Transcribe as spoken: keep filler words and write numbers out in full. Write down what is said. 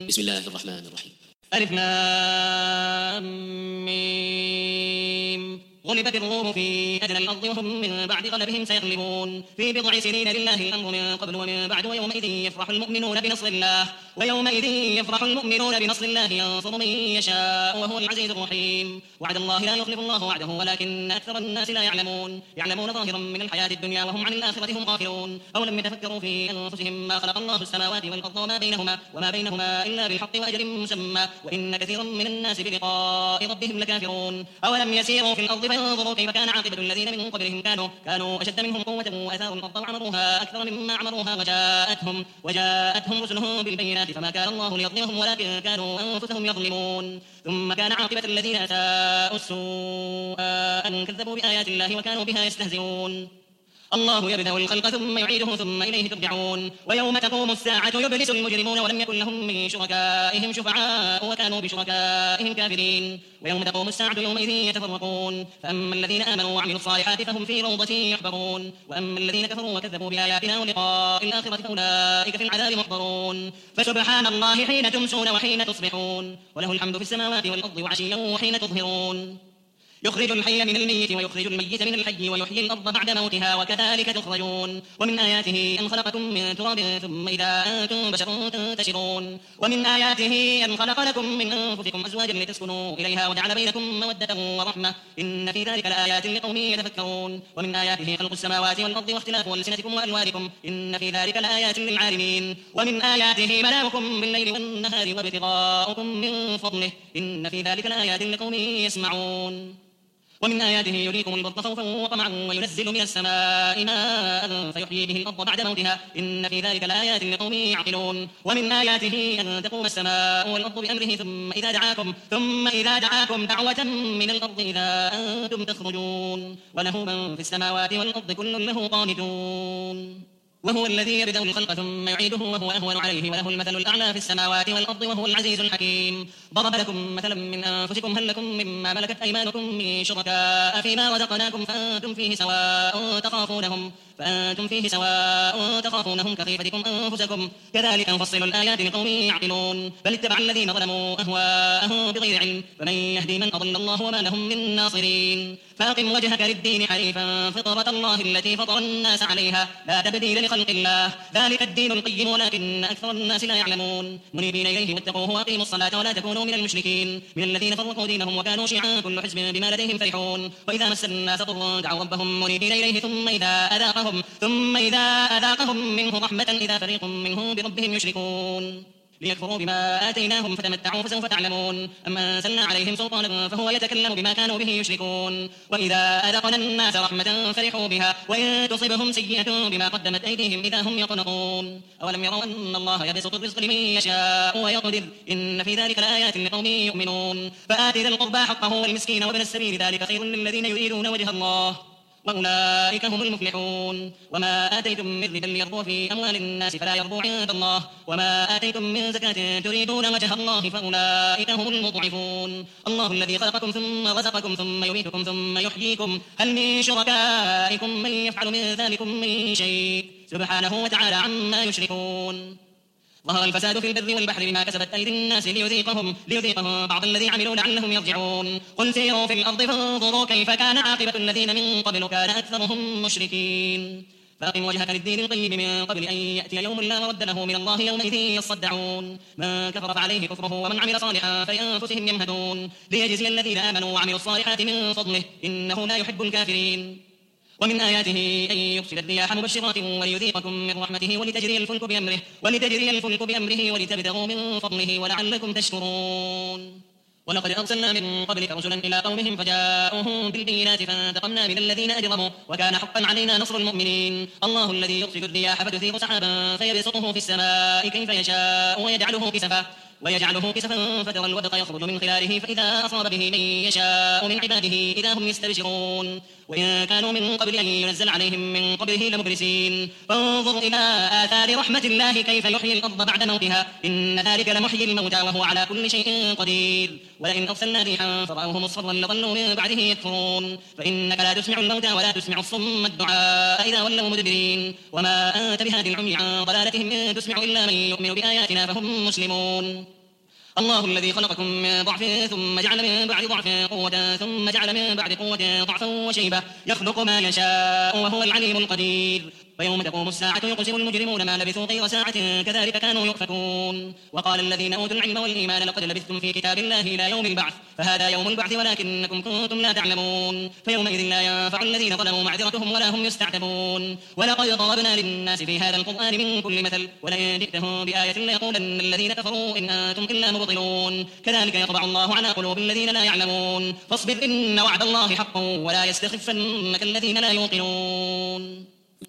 بسم الله الرحمن الرحيم. ألف لام ميم. غلبت الروم في أدنى الأرض وهم من بعد غلبهم سيغلبون في بضع سنين لله الأمر من قبل ومن بعد ويومئذ يفرح المؤمنون بنصر الله ويومئذ يفرح المؤمنون بنصر الله ينصر من يشاء وهو العزيز الرحيم. وعد الله لا يخلف الله وعده ولكن أكثر الناس لا يعلمون يعلمون ظاهرا من الحياة الدنيا وهم عن الآخرة هم غافلون. أولم يتفكروا في أنفسهم ما خلق الله السماوات والأرض وما بينهما وما بينهما إلا بالحق وأجل مسمى وإن كثيرا من الناس بلقاء ربهم لكافرون. أولم يسيروا في الأرض فينظروا كيف كان عاقبة الذين من قبلهم كانوا كانوا أشد منهم قوة وأثاروا الأرض وعمروها أكثر مما عمروها وجاءتهم وجاءتهم رسلهم بالبينات فما كان الله ليظلمهم ولكن كانوا أنفسهم يظلمون. ثم كان عاقبة الذين أساءوا السوء أن كذبوا بآيات الله وكانوا بها يستهزئون. الله يبدأ الخلق ثم يعيده ثم إليه ترجعون. ويوم تقوم الساعة يبلس المجرمون ولم يكن لهم من شركائهم شفعاء وكانوا بشركائهم كافرين. ويوم تقوم الساعة يومئذ يتفرقون فأما الذين آمنوا وعملوا الصالحات فهم في روضة يحبرون وأما الذين كفروا وكذبوا بآياتنا ولقاء الآخرة فأولئك في العذاب محضرون. فسبحان الله حين تمسون وحين تصبحون وله الحمد في السماوات والأرض وعشيا وحين تظهرون. يخرج الحي من الميت ويخرج الميت من الحي ويحيي الأرض بعد موتها وكذلك تخرجون. ومن آياته أن خلقكم من تراب ثم إذا أنتم بشر تنتشرون. ومن آياته أن خلق لكم من أنفسكم أزواجا لتسكنوا إليها وجعل بينكم مودة ورحمة إن في ذلك لآيات لقوم يتفكرون. ومن آياته خلق السماوات والأرض واختلاف ألسنتكم وألوانكم إن في ذلك لآيات للعالمين. ومن آياته منامكم بالليل والنهار وابتغاؤكم من فضله إن في ذلك لآيات لقوم يسمعون. ومن آياته يريكم البرق خوفا وطمعا وينزل من السماء ماء فيحيي به الأرض بعد موتها إن في ذلك لآيات لقوم يعقلون. ومن آياته أن تقوم السماء والأرض بأمره ثم إذا دعاكم ثم إذا دعاكم دعوة من الأرض إذا أنتم تخرجون وله من في السماوات والأرض كل له قانتون. وهو الذي يبدأ الخلق ثم يعيده وهو أهون عليه وله المثل الأعلى في السماوات والأرض وهو العزيز الحكيم. ضرب لكم مثلا من أنفسكم هل لكم مما ملكت أيمانكم من شركاء فيما رزقناكم فأنتم فيه سواء تخافونهم فأنتم فيه سواء تخافونهم كخيفتكم أنفسكم كذلك نفصل الآيات لقوم يعقلون. بل اتبع الذين ظلموا أهواءهم بغير علم فمن يهدي من أضل الله وما لهم من ناصرين. فأقم وجهك للدين حنيفا فطرة الله التي فطر الناس عليها لا تبديل لخلق الله ذلك الدين القيم ولكن أكثر الناس لا يعلمون. منيبين إليه واتقوه وأقيموا الصلاة ولا تكونوا من المشركين من الذين فرقوا دينهم وكانوا شيعا كل حزب بما لديهم فرحون. وإذا مس الناس ضر دعوا ربهم منيبين إليه ثم إذا أذاقهم ثم إذا أذاقهم منه رحمة إذا فريق منهم بربهم يشركون. ليكفروا بما آتيناهم فتمتعوا فسوف تعلمون. أما أنزلنا عليهم سلطانا فهو يتكلم بما كانوا به يشركون. وإذا أذقنا الناس رحمة فرحوا بها وإن تصبهم سيئة بما قدمت أيديهم إذا هم يقنطون. أولم يروا أن الله يبسط الرزق لمن يشاء ويقدر إن في ذلك لآيات لقوم يؤمنون. فآت ذا القربى حقه والمسكين وابن السبيل ذلك خير للذين يريدون وجه الله وأولئك هم المفلحون. وما آتيتم من ربا ليربو في أموال الناس فلا يربو عند الله وما آتيتم من زكاة تريدون وجه الله فأولئك هم المضعفون. الله الذي خلقكم ثم رزقكم ثم يميتكم ثم يحييكم هل من شركائكم من يفعل من ذلكم من شيء سبحانه وتعالى عما يشركون. ظهر الفساد في البر والبحر بما كسبت أيدي الناس ليذيقهم ليذيقهم بعض الذي عملوا لعلهم يرجعون. قل سيروا في الأرض فانظروا كيف كان عاقبة الذين من قبل كان أكثرهم مشركين. فأقم وجهك للدين القيم من قبل أن يأتي يوم لا مرد له من الله يومئذ يصدعون. من كفر فعليه كفره ومن عمل صالحا فلأنفسهم يمهدون ليجزي الذين آمنوا وعملوا الصالحات من فضله إنه لا يحب الكافرين. ومن آياته أن يرسل الرياح مبشرات وليذيقكم من رحمته ولتجري الفلك بأمره ولتجري الفلك بأمره ولتبتغوا من فضله ولعلكم تشكرون. ولقد أرسلنا من قبلك رسلا إلى قومهم فجاءوهم بالبينات فانتقمنا من الذين أجرموا وكان حقا علينا نصر المؤمنين. الله الذي يرسل الرياح فتثير سحابا فيبسطه في السماء كيف يشاء ويجعله كسفا ويجعله كسفا فترى الودق يخرج من خلاله فإذا أصاب به من يشاء من عباده إذا هم يستبشرون. وإن كانوا من قبل أن ينزل عليهم من قبله لمبلسين فانظر إلى آثار رحمة الله كيف يحيي الأرض بعد موتها إن ذلك لمحيي الموتى وهو على كل شيء قدير ولئن أرسلنا ريحا فرأوه مصفرا لظلوا من بعده يكفرون فإنك لا تسمع الموتى ولا تسمع الصم الدعاء إذا ولوا مدبرين وما أنت بهادي العمي عن ضلالتهم إن تسمع إلا من يؤمن بآياتنا فهم مسلمون الله الذي خلقكم من ضعف ثم جعل من بعد ضعف قوة ثم جعل من بعد قوة ضعفا وشيبة يخلق ما يشاء وهو العليم القدير ويوم تقوم الساعة يقسم المجرمون ما لبثوا غير ساعة كذلك كانوا يؤفكون وقال الذين أوتوا العلم والإيمان لقد لبثتم في كتاب الله إلى يوم البعث فهذا يوم البعث ولكنكم كنتم لا تعلمون فيومئذ لا ينفع الذين ظلموا معذرتهم ولا هم يستعتبون ولقد ضربنا للناس في هذا القرآن من كل مثل ولئن جئتهم بآية ليقولن الذين كفروا إن أنتم إلا مبطلون كذلك يطبع الله على قلوب الذين لا يعلمون فاصبر إن وعد الله حق ولا يستخفنك الذين لا يوقنون